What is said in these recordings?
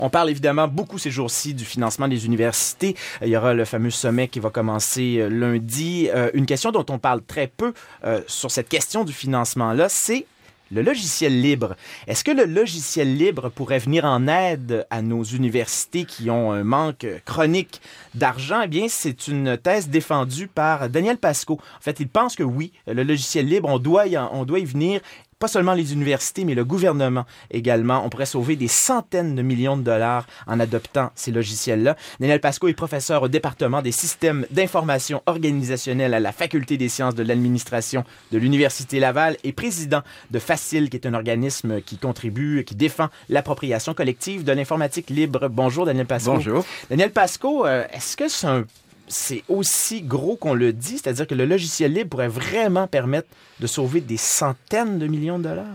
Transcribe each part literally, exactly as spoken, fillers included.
On parle évidemment beaucoup ces jours-ci du financement des universités. Il y aura le fameux sommet qui va commencer lundi. Euh, une question dont on parle très peu euh, sur cette question du financement-là, c'est le logiciel libre. Est-ce que le logiciel libre pourrait venir en aide à nos universités qui ont un manque chronique d'argent? Eh bien, c'est une thèse défendue par Daniel Pasco. En fait, il pense que oui, le logiciel libre, on doit y, en, on doit y venir. Pas seulement les universités, mais le gouvernement également. On pourrait sauver des centaines de millions de dollars en adoptant ces logiciels-là. Daniel Pasco est professeur au département des systèmes d'information organisationnelle à la Faculté des sciences de l'administration de l'Université Laval et président de Facile, qui est un organisme qui contribue, qui défend l'appropriation collective de l'informatique libre. Bonjour, Daniel Pasco. Bonjour. Daniel Pasco, euh, est-ce que c'est un c'est aussi gros qu'on le dit, c'est-à-dire que le logiciel libre pourrait vraiment permettre de sauver des centaines de millions de dollars?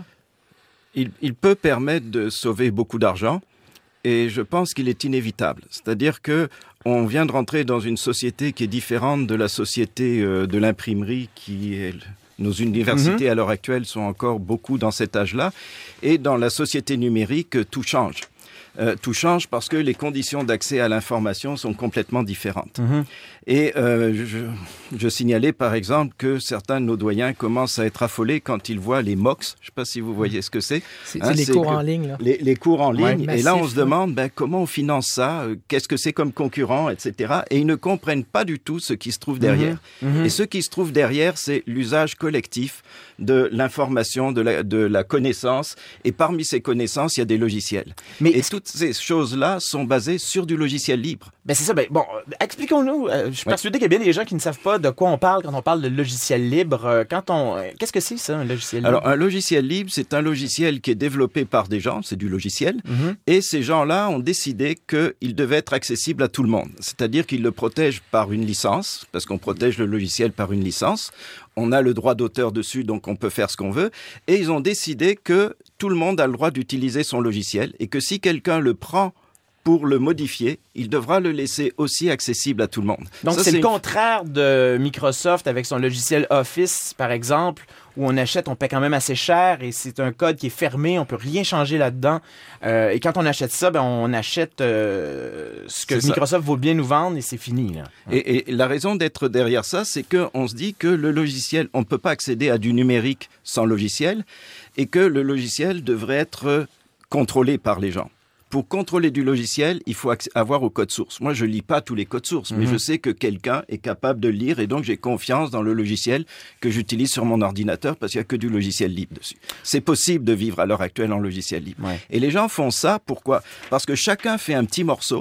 Il, il peut permettre de sauver beaucoup d'argent et je pense qu'il est inévitable. C'est-à-dire que on vient de rentrer dans une société qui est différente de la société euh, de l'imprimerie qui est... Nos universités, mm-hmm. à l'heure actuelle, sont encore beaucoup dans cet âge-là. Et dans la société numérique, tout change. Euh, tout change parce que les conditions d'accès à l'information sont complètement différentes. Mmh. Et euh, je, je signalais par exemple que certains de nos doyens commencent à être affolés quand ils voient les M O X. Je ne sais pas si vous voyez ce que c'est. C'est, hein, c'est les c'est cours en ligne. Là. Les, les cours en ouais, ligne. massif, et là, on se ouais. demande ben, comment on finance ça, euh, qu'est-ce que c'est comme concurrent, et cetera. Et ils ne comprennent pas du tout ce qui se trouve derrière. Mmh. Mmh. Et ce qui se trouve derrière, c'est l'usage collectif de l'information, de la, de la connaissance. Et parmi ces connaissances, il y a des logiciels. Mais et toutes ces choses-là sont basées sur du logiciel libre. Ben c'est ça. Ben bon, expliquons-nous. Euh, je suis ouais. persuadé qu'il y a bien des gens qui ne savent pas de quoi on parle quand on parle de logiciel libre. Quand on, qu'est-ce que c'est ça, un logiciel libre? Alors, un logiciel libre, c'est un logiciel qui est développé par des gens. C'est du logiciel. Mm-hmm. Et ces gens-là ont décidé qu'il devait être accessible à tout le monde. C'est-à-dire qu'ils le protègent par une licence, parce qu'on protège le logiciel par une licence. On a le droit d'auteur dessus, donc on peut faire ce qu'on veut. Et ils ont décidé que tout le monde a le droit d'utiliser son logiciel et que si quelqu'un le prend pour le modifier, il devra le laisser aussi accessible à tout le monde. Donc, ça, c'est, c'est le contraire de Microsoft avec son logiciel Office, par exemple, où on achète, on paie quand même assez cher et c'est un code qui est fermé, on peut rien changer là-dedans. Euh, et quand on achète ça, ben, on achète euh, ce que c'est Microsoft ça. Vaut bien nous vendre et c'est fini. Là. Et, et la raison d'être derrière ça, c'est qu'on se dit que le logiciel, on ne peut pas accéder à du numérique sans logiciel et que le logiciel devrait être contrôlé par les gens. Pour contrôler du logiciel, il faut avoir au code source. Moi, je lis pas tous les codes sources, mmh. mais je sais que quelqu'un est capable de le lire et donc j'ai confiance dans le logiciel que j'utilise sur mon ordinateur parce qu'il n'y a que du logiciel libre dessus. C'est possible de vivre à l'heure actuelle en logiciel libre. Ouais. Et les gens font ça, pourquoi? Parce que chacun fait un petit morceau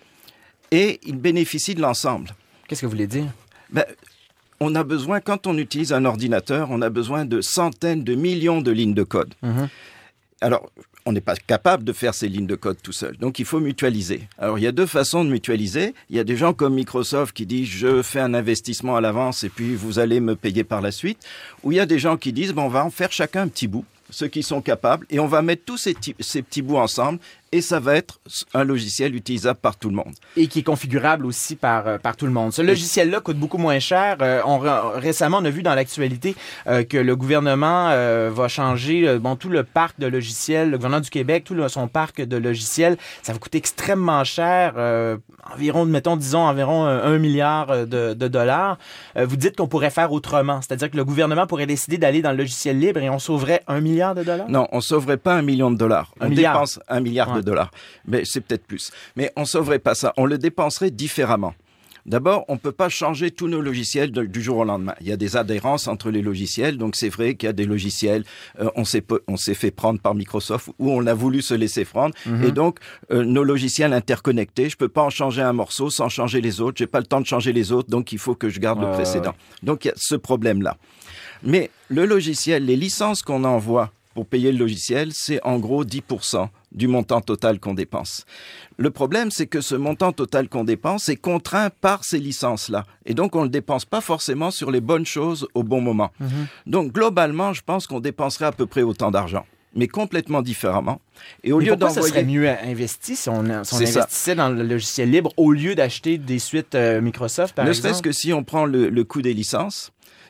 et il bénéficie de l'ensemble. Qu'est-ce que vous voulez dire? Ben, on a besoin, quand on utilise un ordinateur, on a besoin de centaines de millions de lignes de code. Mmh. Alors, on n'est pas capable de faire ces lignes de code tout seul. Donc, il faut mutualiser. Alors, il y a deux façons de mutualiser. Il y a des gens comme Microsoft qui disent « je fais un investissement à l'avance et puis vous allez me payer par la suite ». Ou il y a des gens qui disent bon, « on va en faire chacun un petit bout, ceux qui sont capables, et on va mettre tous ces, t- ces petits bouts ensemble et ça va être un logiciel utilisable par tout le monde. » Et qui est configurable aussi par, euh, par tout le monde. Ce logiciel-là coûte beaucoup moins cher. Euh, on, récemment, on a vu dans l'actualité euh, que le gouvernement euh, va changer euh, bon, tout le parc de logiciels. Le gouvernement du Québec, tout le, son parc de logiciels, ça va coûter extrêmement cher. Euh, environ, mettons, disons, environ un, un milliard de, de dollars. Euh, vous dites qu'on pourrait faire autrement. C'est-à-dire que le gouvernement pourrait décider d'aller dans le logiciel libre et on sauverait un milliard de dollars? Non, on sauverait pas un million de dollars. Un on milliard. dépense un milliard ouais. de dollars. Mais c'est peut-être plus. Mais on ne sauverait pas ça. On le dépenserait différemment. D'abord, on ne peut pas changer tous nos logiciels de, du jour au lendemain. Il y a des adhérences entre les logiciels. Donc, c'est vrai qu'il y a des logiciels, euh, on, s'est, on s'est fait prendre par Microsoft ou on a voulu se laisser prendre. Mm-hmm. Et donc, euh, nos logiciels interconnectés, je ne peux pas en changer un morceau sans changer les autres. Je n'ai pas le temps de changer les autres, donc il faut que je garde euh, le précédent. Ouais. Donc, il y a ce problème-là. Mais le logiciel, les licences qu'on envoie pour payer le logiciel, c'est en gros dix pour cent du montant total qu'on dépense. Le problème, c'est que ce montant total qu'on dépense est contraint par ces licences-là. Et donc, on ne le dépense pas forcément sur les bonnes choses au bon moment. Mmh. Donc, globalement, je pense qu'on dépenserait à peu près autant d'argent, mais complètement différemment. Et au mais lieu pourquoi d'envoyer... ça serait mieux investi si on, si on investissait ça. Dans le logiciel libre au lieu d'acheter des suites euh, Microsoft, par ne exemple? Ne serait-ce que si on prend le, le coût des licences,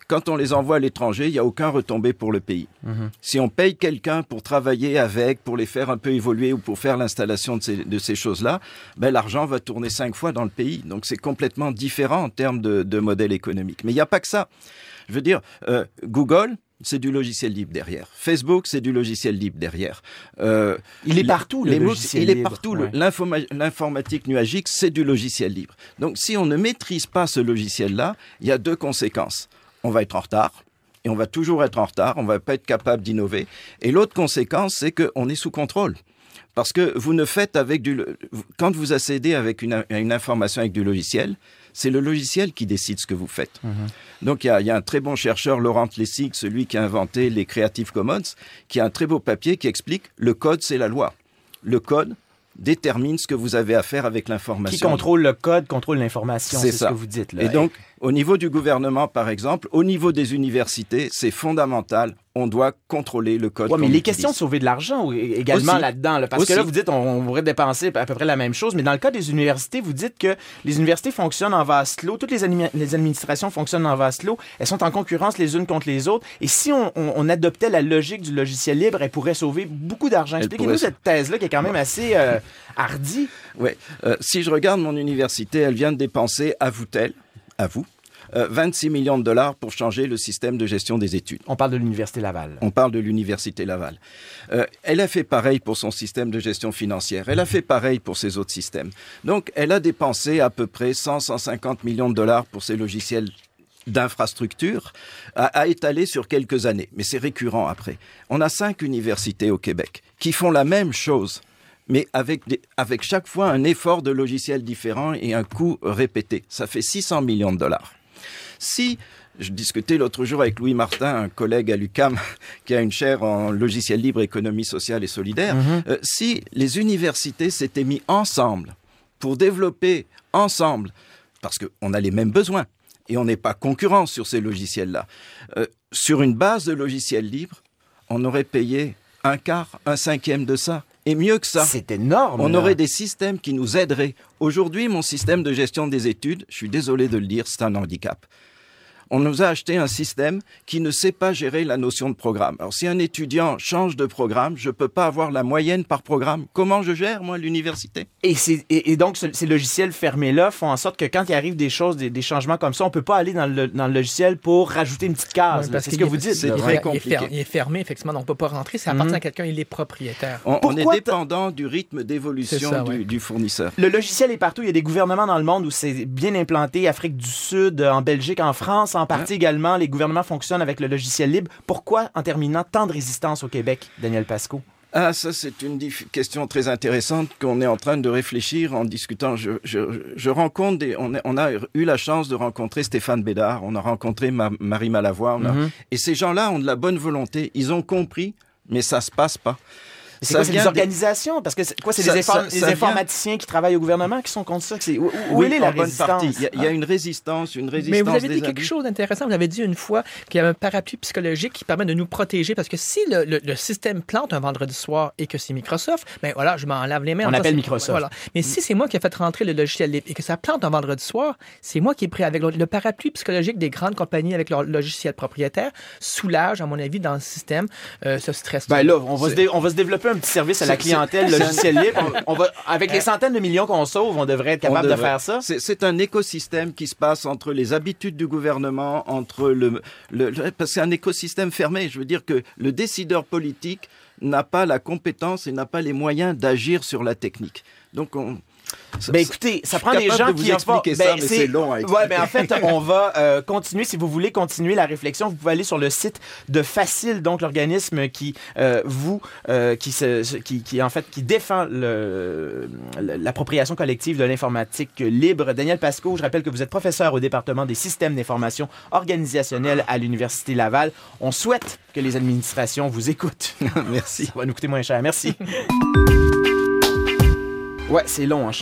quand on les envoie à l'étranger, il n'y a aucun retombé pour le pays. Mmh. Si on paye quelqu'un pour travailler avec, pour les faire un peu évoluer ou pour faire l'installation de ces, de ces choses-là, ben, l'argent va tourner cinq fois dans le pays. Donc, c'est complètement différent en termes de, de modèle économique. Mais il n'y a pas que ça. Je veux dire, euh, Google, c'est du logiciel libre derrière. Facebook, c'est du logiciel libre derrière. Euh, il est partout, le les logiciel Il libre. est partout. Ouais. L'informa- l'informatique nuagique, c'est du logiciel libre. Donc, si on ne maîtrise pas ce logiciel-là, il y a deux conséquences. On va être en retard. Et on va toujours être en retard. On ne va pas être capable d'innover. Et l'autre conséquence, c'est qu'on est sous contrôle. Parce que vous ne faites avec du... Quand vous accédez avec une, une information avec du logiciel, c'est le logiciel qui décide ce que vous faites. Mmh. Donc, il y, y a un très bon chercheur, Laurent Lessig, celui qui a inventé les Creative Commons, qui a un très beau papier qui explique le code, c'est la loi. Le code détermine ce que vous avez à faire avec l'information. Qui contrôle le code, contrôle l'information, c'est, c'est ce que vous dites. Là. Et donc, au niveau du gouvernement, par exemple, au niveau des universités, c'est fondamental. On doit contrôler le code. Oui, mais les utilise. questions de sauver de l'argent également Aussi. là-dedans. Là, parce Aussi. que là, vous dites on, on pourrait dépenser à peu près la même chose, mais dans le cas des universités, vous dites que les universités fonctionnent en vase clos, toutes les, anima- les administrations fonctionnent en vase clos, elles sont en concurrence les unes contre les autres, et si on, on, on adoptait la logique du logiciel libre, elles pourraient sauver beaucoup d'argent. Expliquez-nous pourrait... cette thèse-là qui est quand même assez euh, hardie. Oui. Euh, si je regarde mon université, elle vient de dépenser, à vous-t-elle, à vous, Euh, vingt-six millions de dollars pour changer le système de gestion des études. On parle de l'Université Laval. On parle de l'Université Laval. Euh, elle a fait pareil pour son système de gestion financière. Elle a fait pareil pour ses autres systèmes. Donc, elle a dépensé à peu près cent à cent cinquante millions de dollars pour ses logiciels d'infrastructure à, à étaler sur quelques années. Mais c'est récurrent après. On a cinq universités au Québec qui font la même chose, mais avec, des, avec chaque fois un effort de logiciel différent et un coût répété. Ça fait six cents millions de dollars. Si, je discutais l'autre jour avec Louis Martin, un collègue à l'U Q A M qui a une chaire en logiciel libre, économie sociale et solidaire, mm-hmm. euh, si les universités s'étaient mis ensemble pour développer ensemble, parce qu'on a les mêmes besoins et on n'est pas concurrents sur ces logiciels-là, euh, sur une base de logiciels libres, on aurait payé un quart, un cinquième de ça. Et mieux que ça, c'est énorme. On là. aurait des systèmes qui nous aideraient. Aujourd'hui, mon système de gestion des études, je suis désolé de le dire, c'est un handicap. On nous a acheté un système qui ne sait pas gérer la notion de programme. Alors, si un étudiant change de programme, je ne peux pas avoir la moyenne par programme. Comment je gère, moi, l'université? Et, c'est, et, et donc, ce, ces logiciels fermés-là font en sorte que quand il arrive des choses, des, des changements comme ça, on ne peut pas aller dans le, dans le logiciel pour rajouter une petite case. Ouais, c'est ce que vous dites. C'est très ouais, compliqué. Il est, fer, il est fermé, effectivement, donc on ne peut pas rentrer. Ça appartient mm-hmm. à quelqu'un, il est propriétaire. On, on est dépendant du rythme d'évolution ça, du, ouais. du fournisseur. Le logiciel est partout. Il y a des gouvernements dans le monde où c'est bien implanté. Afrique du Sud, en Belgique, en France, en partie hein? également. Les gouvernements fonctionnent avec le logiciel libre. Pourquoi, en terminant, tant de résistance au Québec, Daniel Pascot? Ah, ça, c'est une dif- question très intéressante qu'on est en train de réfléchir en discutant. Je, je, je rencontre des, on, a, on a eu la chance de rencontrer Stéphane Bédard, on a rencontré Ma- Marie Malavoie, on a, mm-hmm. et ces gens-là ont de la bonne volonté. Ils ont compris, mais ça se passe pas. C'est quoi, c'est des organisations? Parce que c'est quoi, c'est ça, les, infor- ça, ça les informaticiens vient... qui travaillent au gouvernement qui sont contre ça? C'est, où où oui, est la résistance? Il y, a, il y a une résistance, une résistance. Mais vous avez dit des quelque abus. chose d'intéressant. Vous avez dit une fois qu'il y a un parapluie psychologique qui permet de nous protéger. Parce que si le, le, le système plante un vendredi soir et que c'est Microsoft, ben voilà, je m'en lave les mains. On en appelle temps, Microsoft. Voilà. Mais mm. si c'est moi qui ai fait rentrer le logiciel libre et que ça plante un vendredi soir, c'est moi qui ai pris avec le, le parapluie psychologique des grandes compagnies avec leur logiciel propriétaire, soulage, à mon avis, dans le système, euh, ce stress. Ben là, on va, se dé- on va se développer un petit service à la clientèle logiciel libre. On, on va, avec les centaines de millions qu'on sauve, on devrait être capable devrait. de faire ça. C'est, c'est un écosystème qui se passe entre les habitudes du gouvernement, entre le, le, le... Parce que c'est un écosystème fermé. Je veux dire que le décideur politique n'a pas la compétence et n'a pas les moyens d'agir sur la technique. Donc, on... Ça, ben écoutez, ça prend des gens de vous qui expliquer en ça, ben, mais c'est... c'est long à expliquer. Ouais, ben en fait, on va euh, continuer. Si vous voulez continuer la réflexion, vous pouvez aller sur le site de Facile, donc l'organisme qui euh, vous, euh, qui, se, qui, qui en fait, qui défend le, l'appropriation collective de l'informatique libre. Daniel Pascot, je rappelle que vous êtes professeur au département des systèmes d'information organisationnelle à l'Université Laval. On souhaite que les administrations vous écoutent. Merci. Ça va nous coûter moins cher. Merci. Ouais, c'est long, hein.